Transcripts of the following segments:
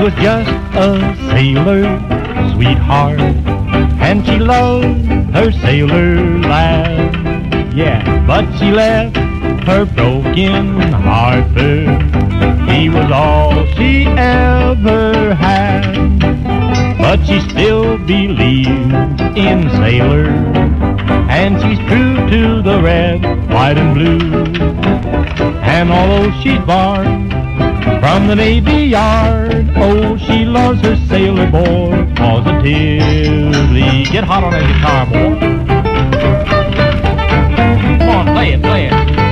was just a sailor sweetheart, and she loved her sailor lad. Yeah, but she left her broken hearted. He was all she ever had, but she still believes in sailors, and she's true to the red, white, and blue. And although she's barred from the Navy Yard, oh, she loves her sailor boy positively. Get hot on that guitar, boy. Come on, play it, play it.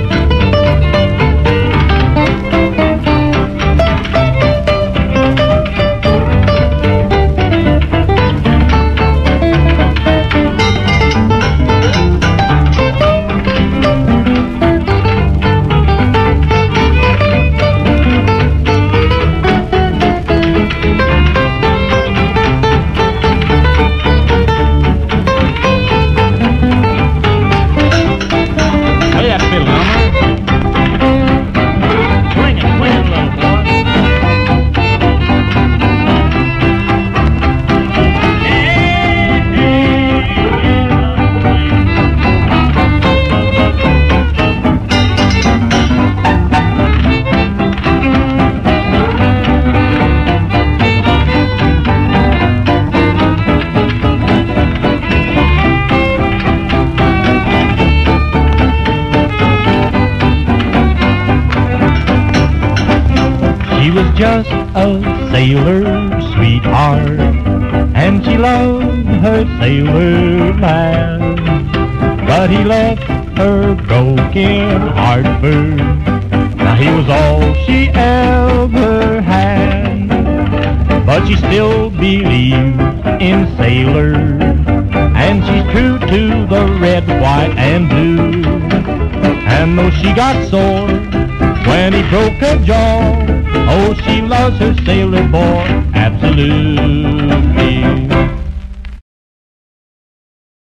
She was just a sailor sweetheart, and she loved her sailor man. But he left her broken hearted. Now he was all she ever had, but she still believes in sailors, and she's true to the red, white, and blue. And though she got sore when he broke her jaw, oh, she loves her sailor boy absolute.